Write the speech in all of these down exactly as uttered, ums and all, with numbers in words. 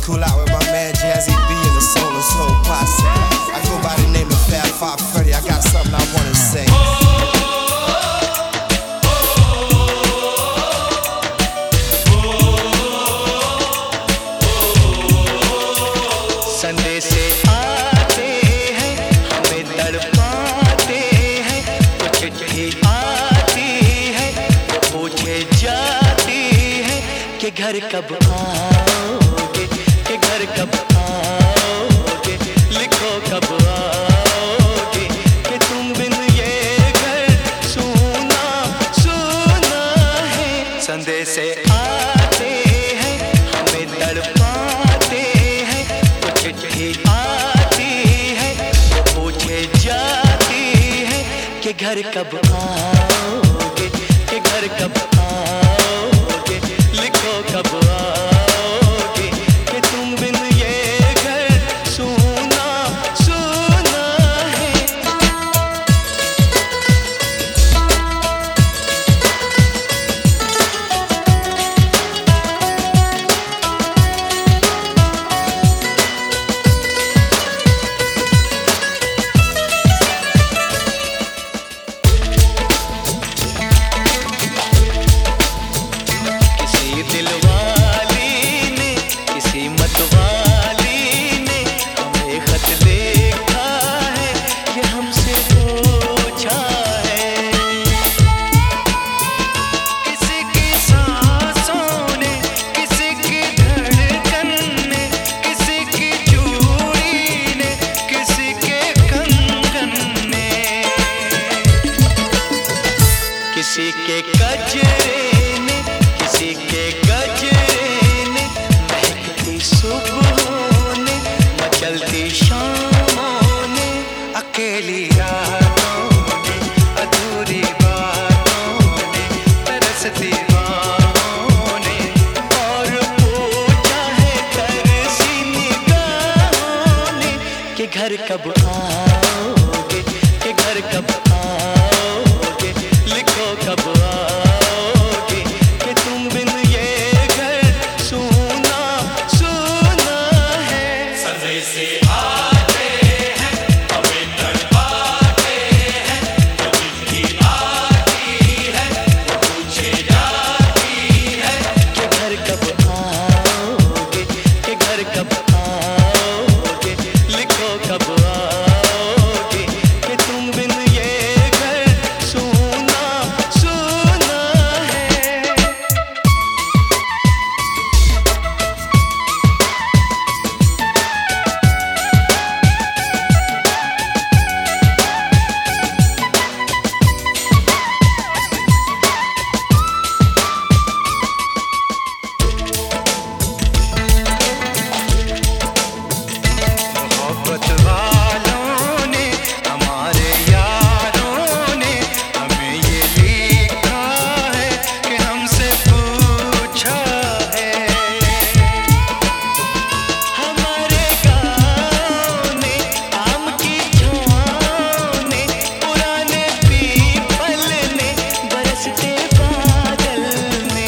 Cool out with my man Jazzy B and the Soul and Soul Posse. I go by the name of Fab Five Freddy. I got something I wanna say. संदेश आते हैं हमें तड़पाते हैं, कुछ चिट्ठी आती है वो पूछे जाती है कि घर कब आओगे, कि घर कब आओगे, लिखो कब आओगे, कि तुम बिन ये घर सूना सूना है। संदेश आते हैं हमें तड़पाते हैं, कुछ चिट्ठी आती है वो पूछे जाती है कि घर कब आओगे, कि घर कब आओगे, लिखो कब आओगे, कि तुम बिन ये घर सूना सूना है। किसी दिलवाली ने, किसी मतवाली ने हमें खत लिखा है, ये हमसे पूछा है। किसी की सांसों ने, किसी की धड़कन ने, किसी की चूड़ी ने, किसी के कंगन ने, किसी के गजरे ने, किसी के गजरे ने, महकती सुबहों ने, मचलती शामों ने, अकेली रातों ने, अधूरी बातों ने, तरसती बाहों ने, और पूछा है तरसी निगाहों ने कि घर कब आओगे, कि घर कब आओगे, लिखो कब आओगे, कि तुम बिन ये घर सूना सूना है। संदेश आते हैं हमें तड़पाते हैं, वो चिट्ठी आती है वो पूछे जाती है कि घर कब आओगे, कि घर कब आओगे, लिखो कब आओगे, कि तुम बिन ये घर सूना सूना है। मोहब्बत वालों ने, हमारे यारों ने हमें ये लिखा है कि हमसे पूछा है। हमारे गाँव ने, आम की छाँव ने, पुराने पीपल ने, बरसते बादल ने,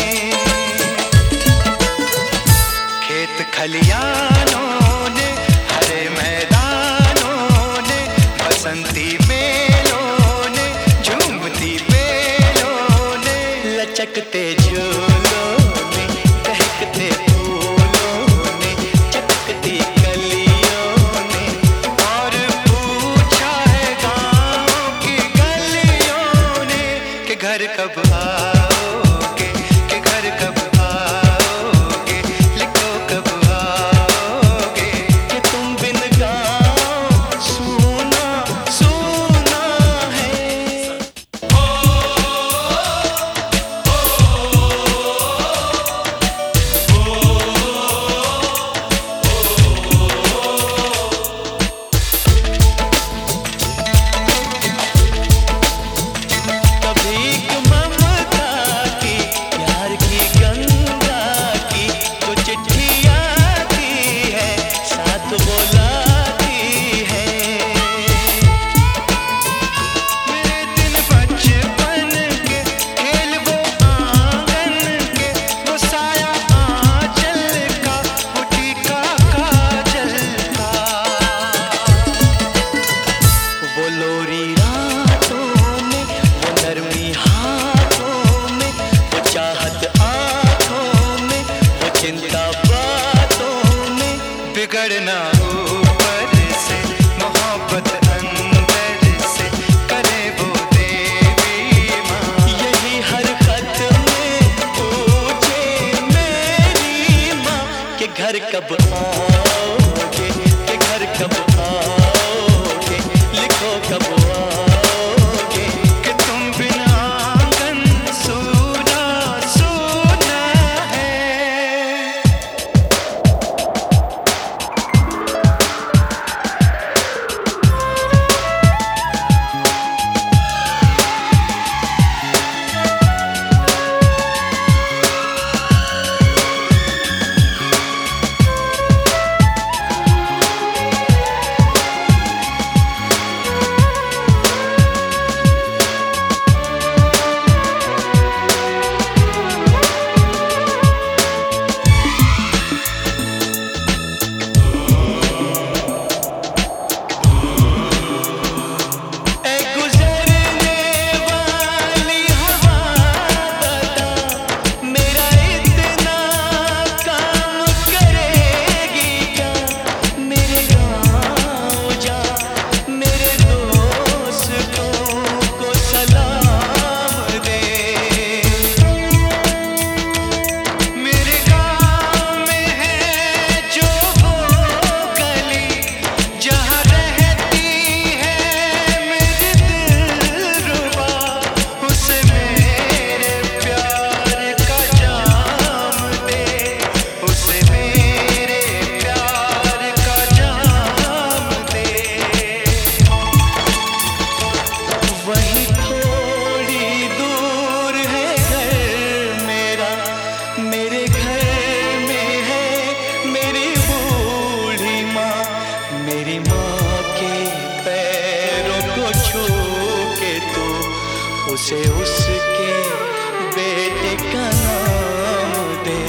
खेत खलियानों ने, हरे मैदानों ने, बसंती मेलों ने, झूमती बेलों ने, लचकते झूलों ने, दहकते फूलों ने, चटकती कलियों ने, और पूछा है गाँव की गलियों ने कि घर कब आओगे, कि घर कब आओगे, लिखो कब आओगे, कि तुम बिन गाँव सूना सूना है। उसे उसके बेटे का नाम दे।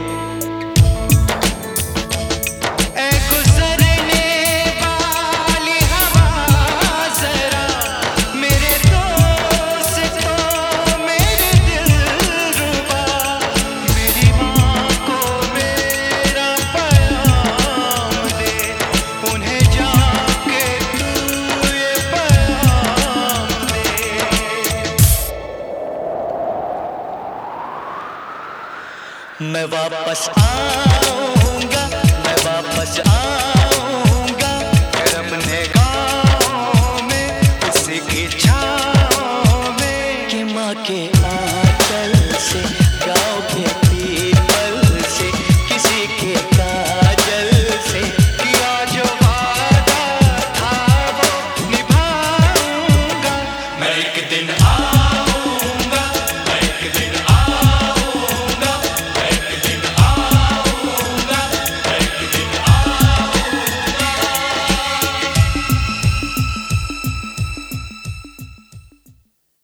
ऐ गुजरने वाली हवा जरा मेरे दोस्तों मेरे दिलरुबा, मेरी माँ को मेरा पैगाम दे, उन्हें जाके तू ये पैगाम दे। मैं वापस आ